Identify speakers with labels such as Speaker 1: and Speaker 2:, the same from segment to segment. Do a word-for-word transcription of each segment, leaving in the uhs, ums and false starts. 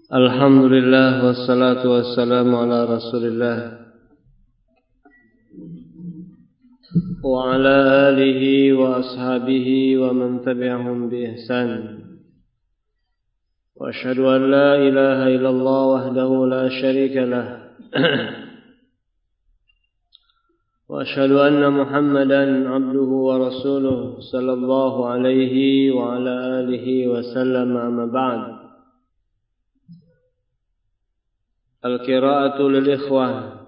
Speaker 1: Alhamdulillah wassalatu wassalamu ala Rasulillah wa ala alihi wa ashabihi wa man tabi'ahum bi ihsan. Wa asyhadu an la ilaha illallah wahdahu la syarika lah. Wa asyhadu anna Muhammadan abduhu wa rasuluh sallallahu alaihi wa ala alihi wa sallam, amma ba'd. Al-qira'atu lil-ikhwah.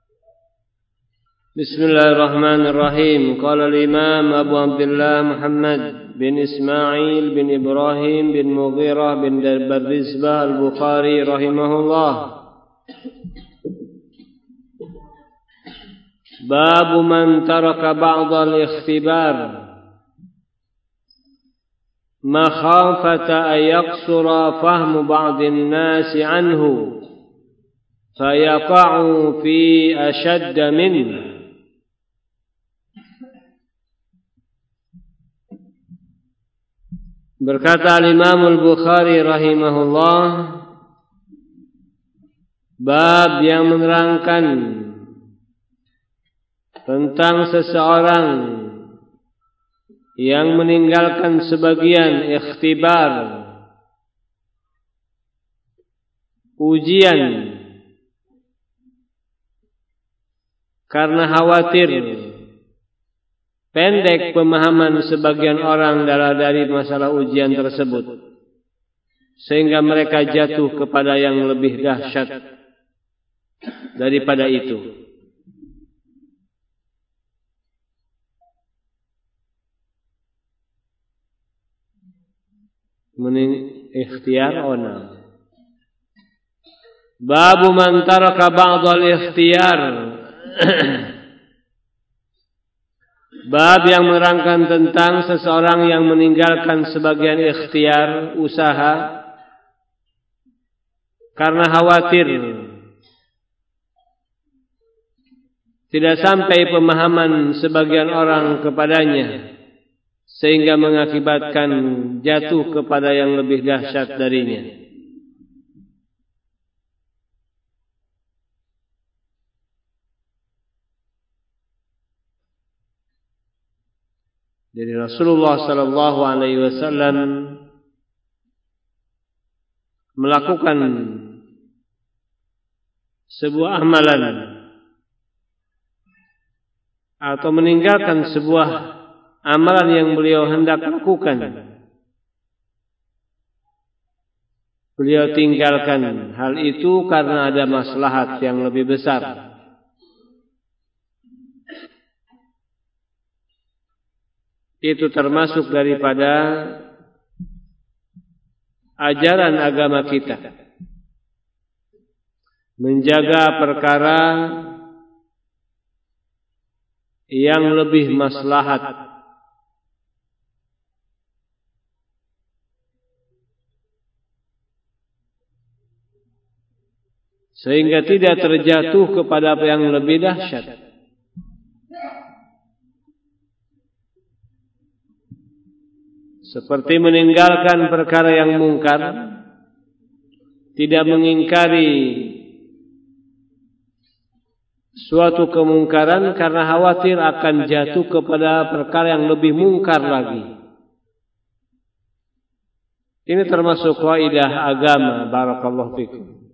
Speaker 1: Bismillahirrahmanirrahim. Qala al-imam Abu Abdullah Muhammad bin Ismail bin Ibrahim bin Mughirah bin Barrizbah al-Bukhari rahimahullah. Babu man taraka ba'd al-ikhtibar makhafata an yaqsura fahmu ba'd an-nas anhu fayaqa'u fi ashadd min. Berkata Imam Al-Bukhari rahimahullah, bab yang menerangkan tentang seseorang yang meninggalkan sebagian ikhtibar, ujian, karena khawatir pendek pemahaman sebagian orang dari masalah ujian tersebut, sehingga mereka jatuh kepada yang lebih dahsyat daripada itu. Mening ikhtiar ona. Babu man taraka ba'd al-ikhtiyar. Bab yang menerangkan tentang seseorang yang meninggalkan sebagian ikhtiar, usaha, karena khawatir tidak sampai pemahaman sebagian orang kepadanya, sehingga mengakibatkan jatuh kepada yang lebih dahsyat darinya. Jadi Rasulullah sallallahu alaihi wasallam melakukan sebuah amalan atau meninggalkan sebuah amalan yang beliau hendak lakukan. Beliau tinggalkan hal itu karena ada maslahat yang lebih besar. Itu termasuk daripada ajaran agama kita, menjaga perkara yang lebih maslahat, sehingga tidak terjatuh kepada yang lebih dahsyat. Seperti meninggalkan perkara yang mungkar, tidak mengingkari suatu kemungkaran karena khawatir akan jatuh kepada perkara yang lebih mungkar lagi. Ini termasuk kaidah agama. Barakallahu fikum.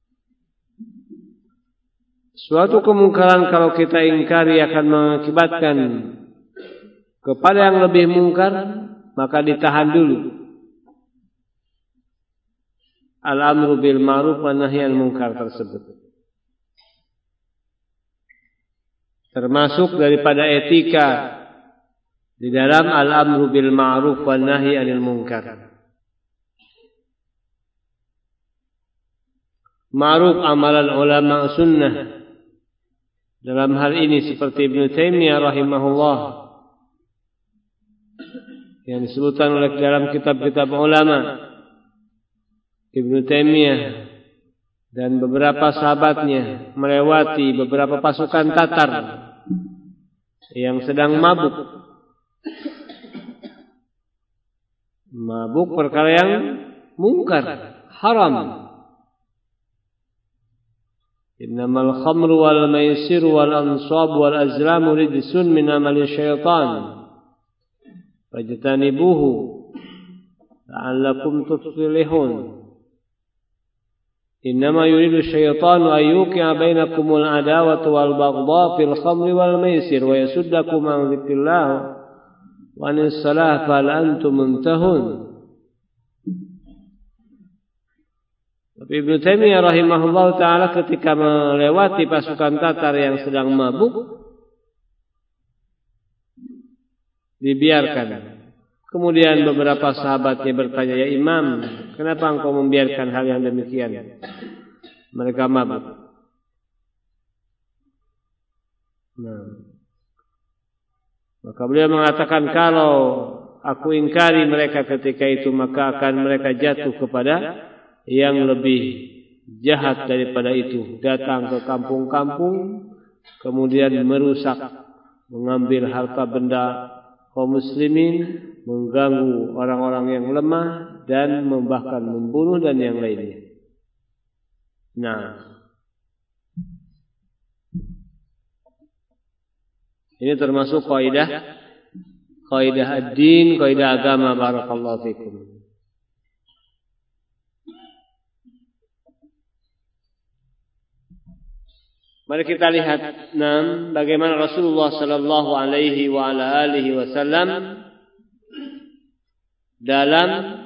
Speaker 1: Suatu kemungkaran kalau kita ingkari akan mengakibatkan kepada yang lebih mungkar, maka ditahan dulu. Al-amru bil ma'ruf wa nahyi anil munkar tersebut termasuk daripada etika di dalam al-amru bil ma'ruf wa nahyi anil munkar. Ma'ruf amalan ulama sunnah dalam hal ini seperti Ibnu Taimiyah rahimahullah, yang disebutkan oleh dalam kitab-kitab ulama, Ibnu Taimiyah dan beberapa sahabatnya melewati beberapa pasukan Tatar yang sedang mabuk. Mabuk perkara yang mungkar, haram, Innamal khamru wal maisiru wal ansab wal azlamu rijsun min amali syaitan fajtanibuhu la'allakum tuflihun. Innama yuridu syaitanu an yuqi'a bainakumul adawata wal baghdha fil khamri wal maisir wa yasuddakum an dzikrillah wa anis salah fal antum muntahun. Tapi Ibnu Taimiyah rahimahullah ta'ala ketika melewati pasukan Tatar yang sedang mabuk, dibiarkan. Kemudian beberapa sahabatnya bertanya, "Ya Imam, kenapa engkau membiarkan hal yang demikian? Mereka mabuk." Nah, maka beliau mengatakan, kalau aku ingkari mereka ketika itu, maka akan mereka jatuh kepada yang lebih jahat daripada itu, datang ke kampung-kampung kemudian merusak, mengambil harta benda kaum muslimin, mengganggu orang-orang yang lemah dan bahkan membunuh dan yang lainnya. Nah, ini termasuk kaidah kaidah ad-din, kaidah agama. Barakallahu fikum. Mari kita lihat enam bagaimana Rasulullah sallallahu alaihi wa ala alihi wasallam dalam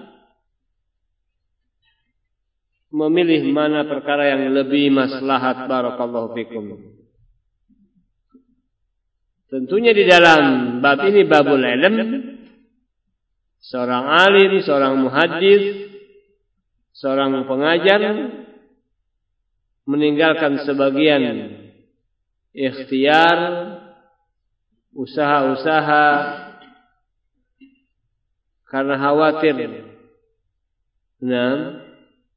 Speaker 1: memilih mana perkara yang lebih maslahat. Barakallahu fikum. Tentunya di dalam bab ini, babul ilm, seorang alim, seorang muhaddits, seorang pengajar meninggalkan sebagian ikhtiar, usaha-usaha karena khawatir nah,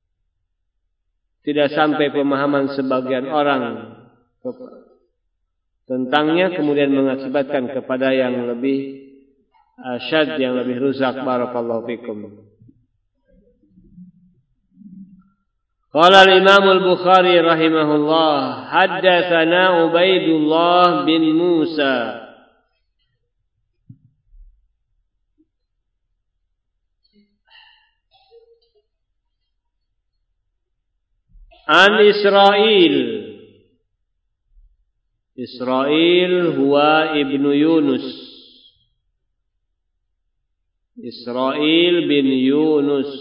Speaker 1: tidak sampai pemahaman sebagian orang tentangnya, kemudian mengakibatkan kepada yang lebih asyad, yang lebih rusak. Barakallahu fikum. Qala al-Imam al-Bukhari rahimahullah, haddatsana Ubaidullah bin Musa an Israil. Israil huwa ibnu Yunus. Israil bin Yunus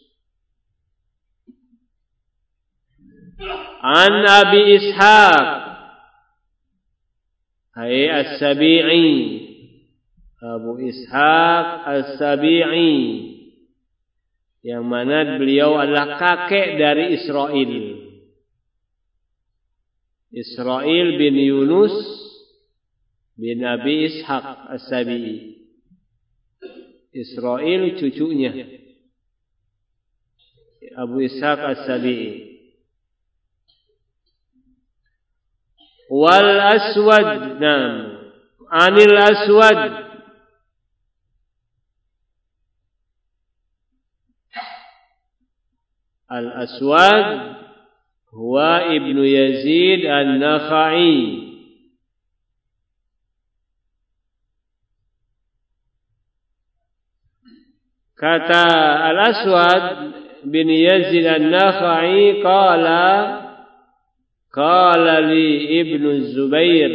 Speaker 1: an Abi Ishaq ay As-Sabi'i, Abu Ishaq As-Sabi'i, yang mana beliau adalah kakek dari Israil. Israil bin Yunus bin Abi Ishaq As-Sabi'i. Israil cucunya Abu Ishaq As-Sabi'i. Wal Aswad, nam anil Aswad Al Aswad huwa ibnu Yazid An-Nakhai. Kata Al Aswad bin Yazid An-Nakhai, qala qala li Ibnu Zubair,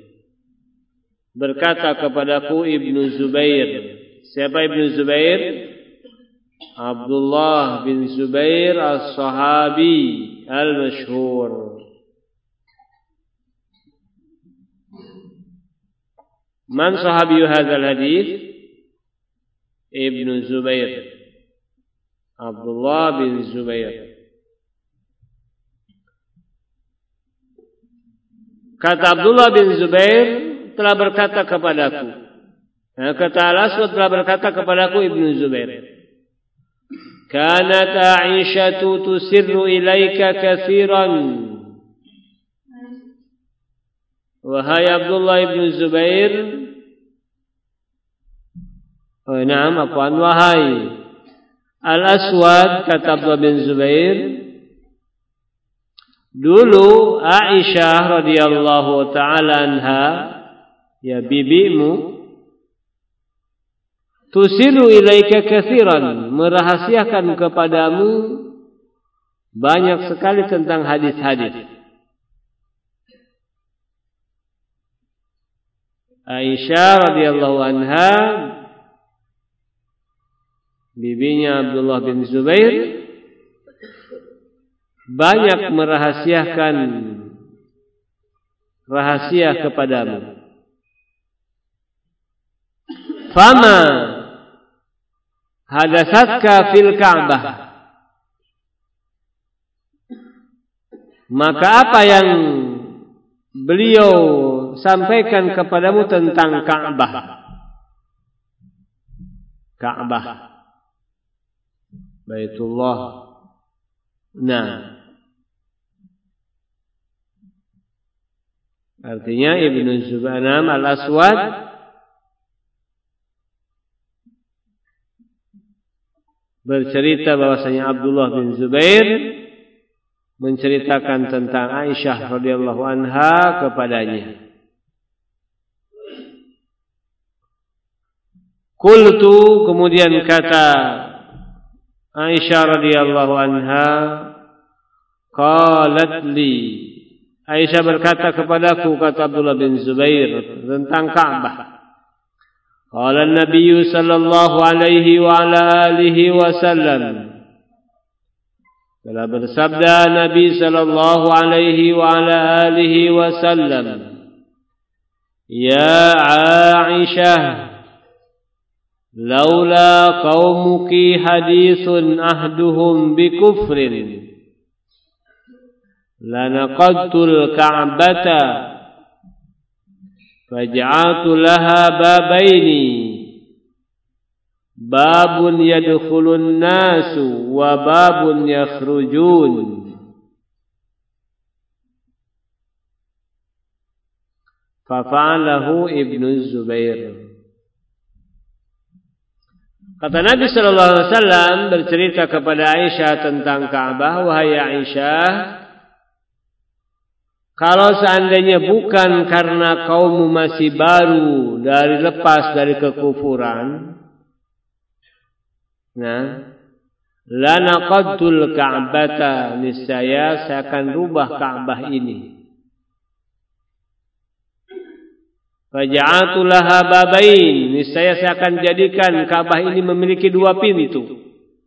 Speaker 1: berkata kepadaku Ibnu Zubair. Siapa Ibnu Zubair? Abdullah bin Zubair as-sahabi al-masyhur. Man sahabi hadzal hadis? Ibnu Zubair, Abdullah bin Zubair. Kata Abdullah bin Zubair telah berkata kepadaku. Nah, kata Al-Aswad telah berkata kepadaku Ibnu Zubair. Kanat Aisyatu tusirru ilaika katsiran. Wahai Abdullah bin Zubair. Oh, naam, apaan wahai Al-Aswad, kata Abdullah bin Zubair, Dulu Aisyah radhiyallahu taala anha, ya bibimu, tusilu ilaika katsiran, merahasiakan kepadamu banyak sekali tentang hadis-hadis. Aisyah radhiyallahu anha, bibinya Abdullah bin Zubair, banyak merahasiakan rahasia kepadamu. Fama hadasatka fil Ka'bah, maka apa yang beliau sampaikan kepadamu tentang Ka'bah? Ka'bah, Baitullah. Nah, artinya Ibnu Zubair al-Aswad bercerita bahwasanya Abdullah bin Zubair menceritakan tentang Aisyah radhiyallahu anha kepadanya. Qultu, kemudian kata Aisyah radhiyallahu anha, qalat li, Aisyah berkata kepadaku, kata Abdullah bin Zubair tentang Ka'bah. Qala an-nabiy sallallahu alaihi wa ala alihi wasallam, telah bersabda Nabi sallallahu alaihi wa ala alihi wasallam, ya Aisyah, laula qaumuki hadithun ahduhum bikufrin lanaqadtul Ka'bata faj'altu laha babaini, babun yadkhulun nasu wa babun yakhrujun. Fafa'alahu Ibnu Zubair. Kata Nabi sallallahu alaihi wasallam bercerita kepada Aisyah tentang Ka'bah, wahai Aisyah, kalau seandainya bukan karena kaummu masih baru dari lepas dari kekufuran, nah, lanaqadtul Ka'bata, niscaya saya akan rubah Ka'bah ini. Faja'atu laha babain, niscaya saya akan jadikan Ka'bah ini memiliki dua pintu.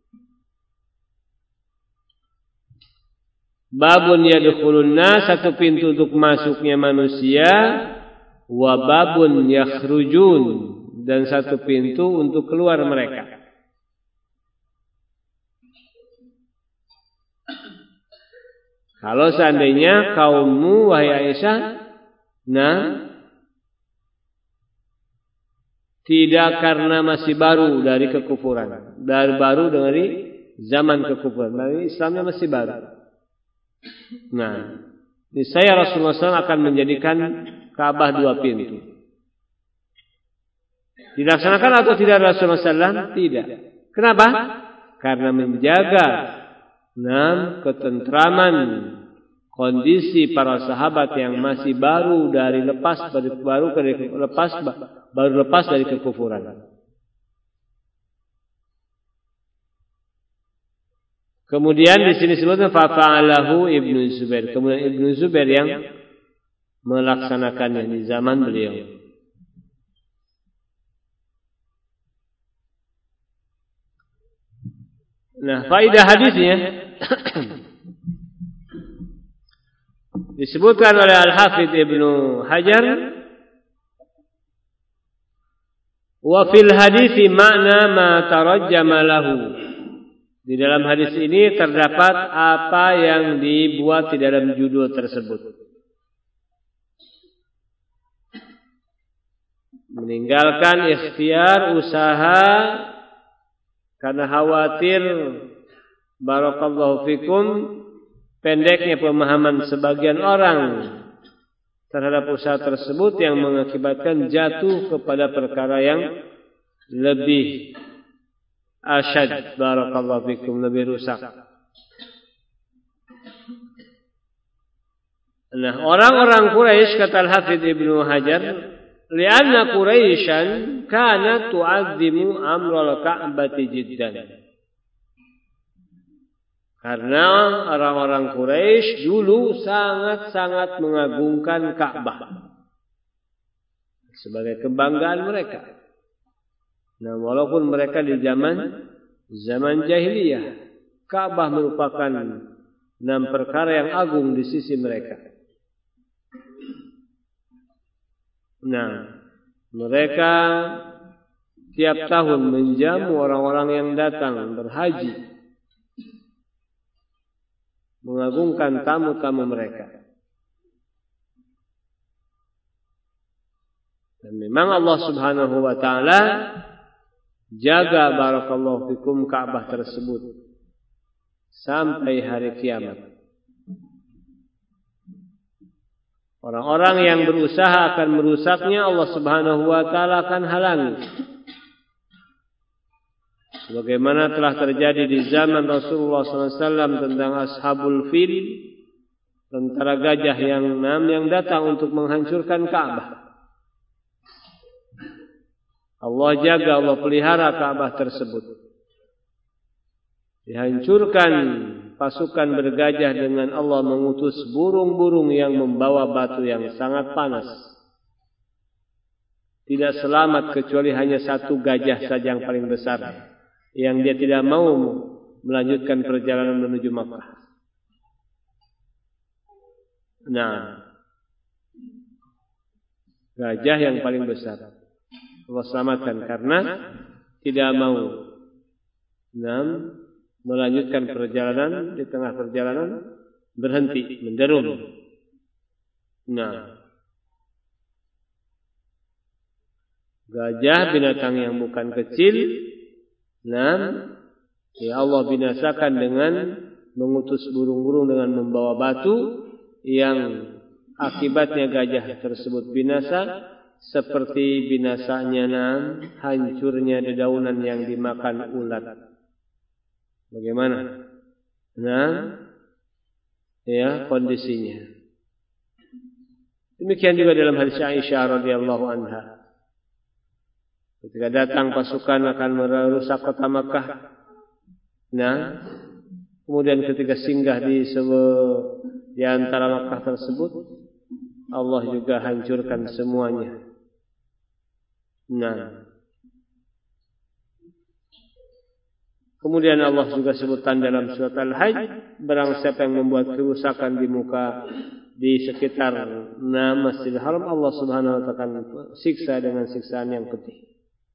Speaker 1: Babun yadkhulun nas, satu pintu untuk masuknya manusia, wa babun yakhrujun, dan satu pintu untuk keluar mereka. Kalau seandainya kaummu, wahai Aisyah, nah, tidak karena masih baru dari kekufuran, dari baru dari zaman kekufuran, dari Islamnya masih baru. Nah, niscaya Rasulullah shallallahu alaihi wasallam akan menjadikan Ka'bah dua pintu. Dilaksanakan atau tidak Rasulullah shallallahu alaihi wasallam? Tidak. Kenapa? Karena menjaga enam ketentraman kondisi para sahabat yang masih baru dari lepas baru baru lepas baru lepas dari kekufuran. Kemudian di sini disebutkan fa'alahu Ibnu Zubair. Kemudian Ibnu Zubair yang melaksanakannya di zaman beliau. Nah, faedah hadisnya disebutkan oleh Al-Hafidz Ibnu Hajar, wa fil hadisi makna ma tarajjama lahu. Di dalam hadis ini terdapat apa yang dibuat di dalam judul tersebut. Meninggalkan ikhtiar usaha karena khawatir barakallahu fikum pendeknya pemahaman sebagian orang terhadap usaha tersebut yang mengakibatkan jatuh kepada perkara yang lebih asyad, barakallahu fikum, lebih rusak. Nah, orang-orang Quraisy kata Al-Hafidz Ibnu Hajar, li'anna Quraisyan kanat tu'azzimu amral Ka'bati jiddan. Karena orang-orang Quraisy dulu sangat-sangat mengagungkan Ka'bah sebagai kebanggaan mereka. Nah, walaupun mereka di zaman zaman jahiliyah, Ka'bah merupakan enam perkara yang agung di sisi mereka. Nah, mereka tiap tahun menjamu orang-orang yang datang berhaji, mengagungkan tamu-tamu mereka. Dan memang Allah Subhanahu wa taala jaga barakallahu fikum Ka'bah tersebut sampai hari kiamat. Orang-orang yang berusaha akan merusaknya, Allah Subhanahu wa taala akan halangi. Sebagaimana telah terjadi di zaman Rasulullah sallallahu alaihi wasallam tentang Ashabul Fil, tentara gajah yang enam yang datang untuk menghancurkan Ka'bah. Allah jaga, Allah pelihara Ka'bah tersebut. Dihancurkan pasukan bergajah dengan Allah mengutus burung-burung yang membawa batu yang sangat panas. Tidak selamat kecuali hanya satu gajah saja yang paling besar, yang dia tidak mau melanjutkan perjalanan menuju Makkah. Nah, gajah yang paling besar Allah selamatkan karena tidak mau nah, melanjutkan perjalanan, di tengah perjalanan berhenti, menderum. Nah, gajah binatang yang bukan kecil, nah, ya Allah binasakan dengan mengutus burung-burung dengan membawa batu yang akibatnya gajah tersebut binasa seperti binasanya nah, hancurnya dedaunan yang dimakan ulat. Bagaimana? Nah, ya kondisinya. Demikian juga dalam hadis Aisyah radhiyallahu anha. Ketika datang pasukan akan merusak kota Makkah. Nah, kemudian ketika singgah di sebuah di antara Makkah tersebut, Allah juga hancurkan semuanya. Nah, kemudian Allah juga sebutkan dalam surat Al-Hajj, barang siapa yang membuat kerusakan di muka di sekitar nah, Masjidil Haram, Allah Subhanahu wa taala akan siksa dengan siksaan yang pedih.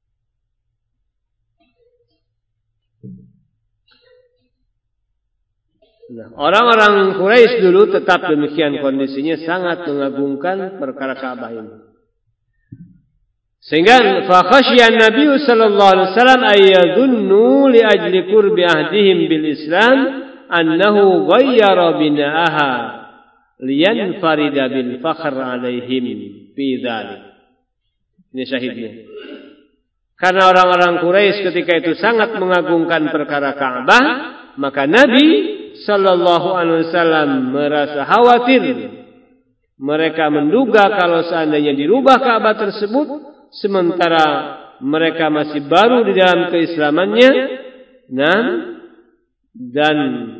Speaker 1: Nah, orang-orang Quraisy dulu tetap demikian kondisinya, sangat mengagungkan perkara Ka'bah ini. Sehingga fa khasyiya Nabi sallallahu alaihi wasallam ayyadunnu li ajli qurbi ahdihim bil Islam annahu ghayyara bina'aha liyanfarida bil fakhr alaihim fi dzalik. Ini syahidnya. Karena orang-orang Quraisy ketika itu sangat mengagungkan perkara Ka'bah, maka Nabi sallallahu alaihi wasallam merasa khawatir. Mereka menduga kalau seandainya dirubah Ka'bah tersebut, sementara mereka masih baru di dalam keislamannya, nah, dan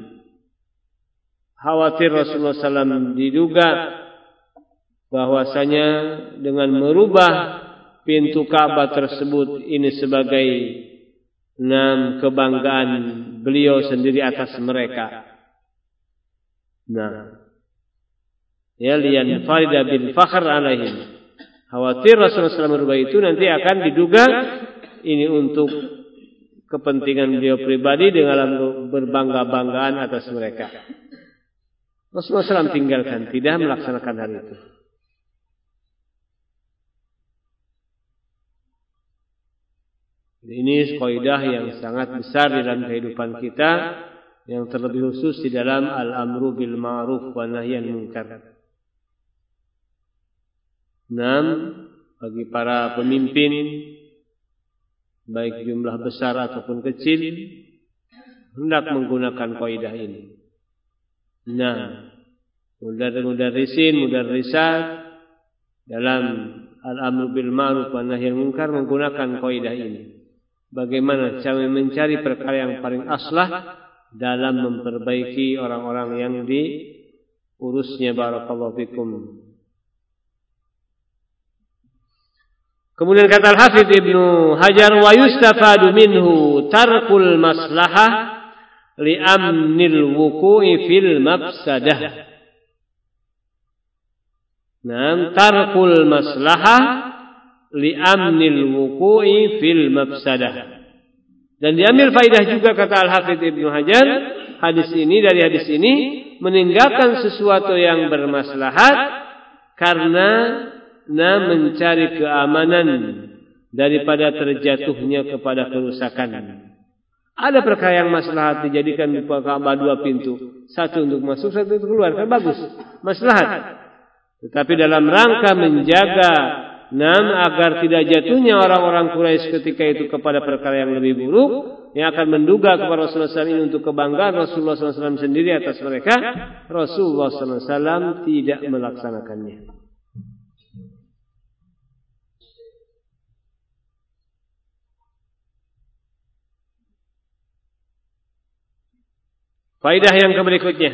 Speaker 1: khawatir Rasulullah sallallahu alaihi wasallam diduga bahwasanya dengan merubah pintu Ka'bah tersebut ini sebagai nah, kebanggaan beliau sendiri atas mereka. Nah, ya liyan farida bil fakhr alaihim. Khawatir Rasulullah sallallahu alaihi wasallam merubah itu nanti akan diduga ini untuk kepentingan beliau pribadi dengan berbangga-banggaan atas mereka. Rasulullah sallallahu alaihi wasallam tinggalkan, tidak melaksanakan hal itu. Ini kaidah yang sangat besar dalam kehidupan kita, yang terlebih khusus di dalam al-amru bil ma'ruf wa nahyan munkar. Enam, bagi para pemimpin, baik jumlah besar ataupun kecil, hendak menggunakan kaidah ini. Nah, mudarrisin, mudarrisat dalam al-amru bil ma'ruf wa nahy anil munkar menggunakan kaidah ini. Bagaimana cara mencari perkara yang paling aslah dalam memperbaiki orang-orang yang diurusnya. Barakallahu fikum. Kemudian kata Al-Hafidz Ibnu Hajar, wa yustafadu minhu tarkul maslahah li amnil wuqu'i fil mafsadah. Nah, tarkul maslahah li amnil wuqu'i fil mafsadah. Dan diambil faidah juga kata Al-Hafidz Ibnu Hajar, hadis ini dari hadis ini meninggalkan sesuatu yang bermaslahat karena nah mencari keamanan daripada terjatuhnya kepada kerusakan. Ada perkara yang maslahat dijadikan buka Ka'bah dua pintu, satu untuk masuk, satu untuk keluar, kan bagus, maslahat. Tetapi dalam rangka menjaga nam agar tidak jatuhnya orang-orang Quraisy ketika itu kepada perkara yang lebih buruk, yang akan menduga kepada Rasulullah shallallahu alaihi wasallam ini untuk kebanggaan Rasulullah shallallahu alaihi wasallam sendiri atas mereka, Rasulullah shallallahu alaihi wasallam tidak melaksanakannya. Faidah yang berikutnya,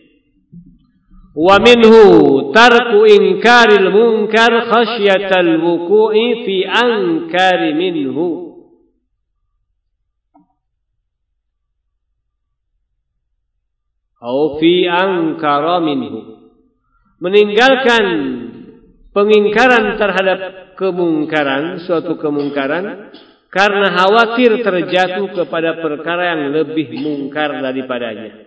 Speaker 1: wa minhu tarku inkaril munkar khasyatal wuqu'i fi ankari minhu. Atau fi ankara minhu. Meninggalkan pengingkaran terhadap kemungkaran, suatu kemungkaran, karena khawatir terjatuh kepada perkara yang lebih mungkar daripadanya.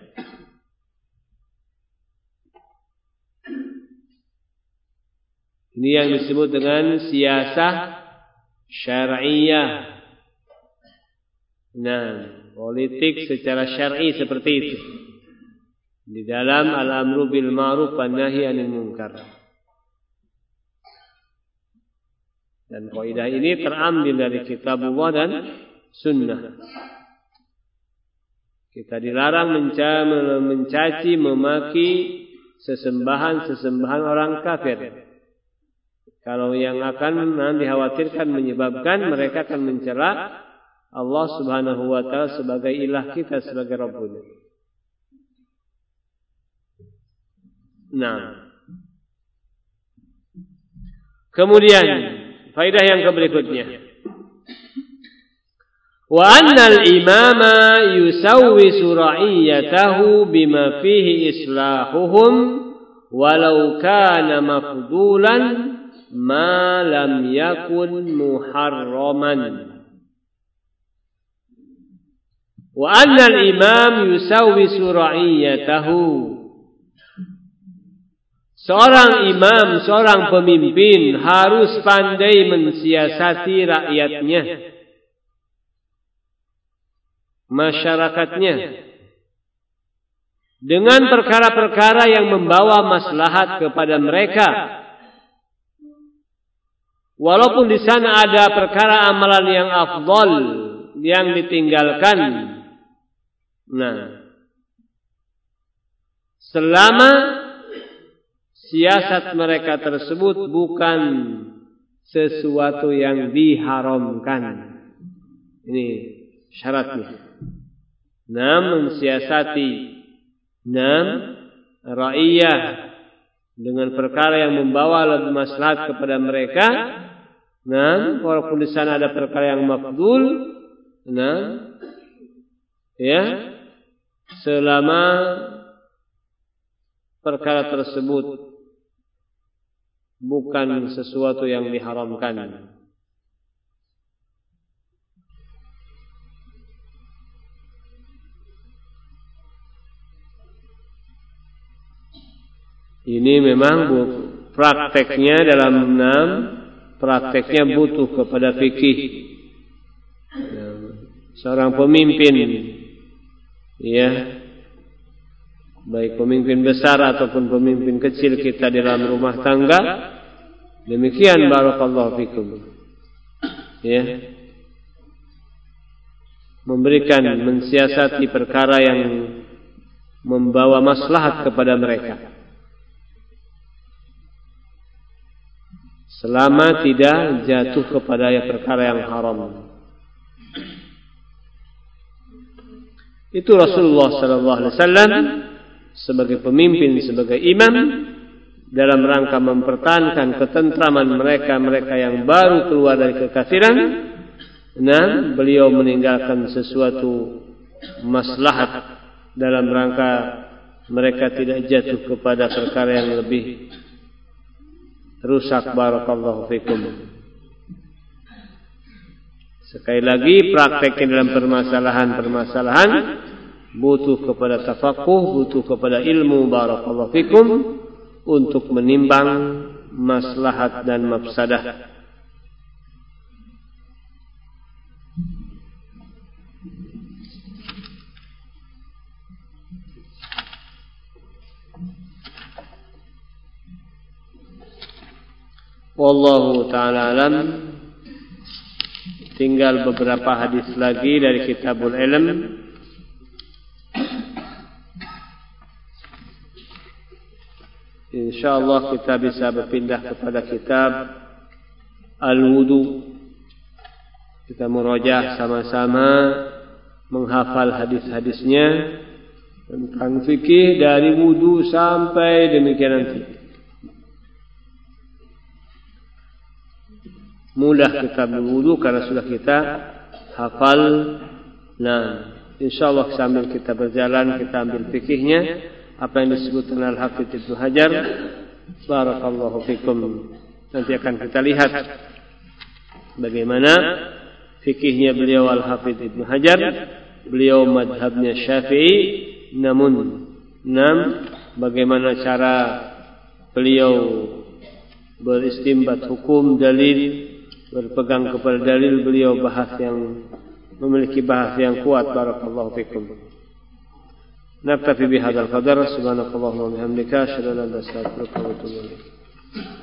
Speaker 1: Ini yang disebut dengan siasah syar'iyah. Nah, politik secara syar'i seperti itu. Di dalam al-amru bil ma'ruf wan nahy anil munkar. Dan kaidah ini terambil dari kitabullah dan sunnah. Kita dilarang mencaci, memaki sesembahan-sesembahan orang kafir. Kalau yang akan nanti dikhawatirkan menyebabkan mereka akan mencela Allah Subhanahu wa taala sebagai ilah kita, sebagai Rabbuna. Nah. Kemudian faidah yang berikutnya. Wa annal imama yusawwisu ra'iyatahu bima fihi islahuhum walau kana mafdulan ma lam yakun muharraman. Wa annal imam yusawwisu ra'iyatahu. Seorang imam, seorang pemimpin harus pandai mensiasati rakyatnya, masyarakatnya, dengan perkara-perkara yang membawa maslahat kepada mereka. Walaupun di sana ada perkara amalan yang afdal yang ditinggalkan. Nah, selama siasat mereka tersebut bukan sesuatu yang diharamkan. Ini syaratnya. Namun siasati nam ra'iyah dengan perkara yang membawa lebih maslahat kepada mereka. Nam, walaupun di sana ada perkara yang mafdul, nam, ya, selama perkara tersebut bukan sesuatu yang diharamkan. Ini memang prakteknya dalam enam, prakteknya butuh kepada fikih. Seorang pemimpin, ya, baik pemimpin besar ataupun pemimpin kecil kita di dalam rumah tangga, demikian barakallahu fikum. Ya. Memberikan, mensiasati perkara yang membawa maslahat kepada mereka. selama tidak jatuh kepada perkara yang haram. Itu Rasulullah sallallahu alaihi wasallam sebagai pemimpin, sebagai imam dalam rangka mempertahankan ketentraman mereka-mereka yang baru keluar dari kekafiran. Nah, beliau meninggalkan sesuatu maslahat dalam rangka mereka tidak jatuh kepada perkara yang lebih rusak. Barakallahu fikum. Sekali lagi, prakteknya dalam permasalahan-permasalahan butuh kepada tafakuh, butuh kepada ilmu. Barakallahu fikum, untuk menimbang maslahat dan mafsadah. Wallahu ta'ala alam. Tinggal beberapa hadis lagi dari Kitabul Ilm. InsyaAllah kita bisa berpindah kepada kitab Al-Wudu. Kita murajah sama-sama menghafal hadis-hadisnya tentang fikih dari wudu sampai demikian nanti. Mudah kitab Al-Wudu karena sudah kita hafal. Nah, insyaallah sambil kita berjalan kita ambil fikihnya apa yang disebutkan Al-Hafidz Ibnu Hajar. Barakallahu fikum. Nanti akan kita lihat bagaimana fikihnya beliau Al-Hafidz Ibnu Hajar. Beliau madhabnya Syafi'i, namun enam bagaimana cara beliau beristimbat hukum dalil, berpegang kepada dalil. Beliau bahas yang memiliki bahas yang kuat. Barakallahu fikum. Naktafi bihadzal qadar. Subhanakallahumma wa bihamdika asyhadu an la ilaha illa anta astaghfiruka wa atubu ilaik.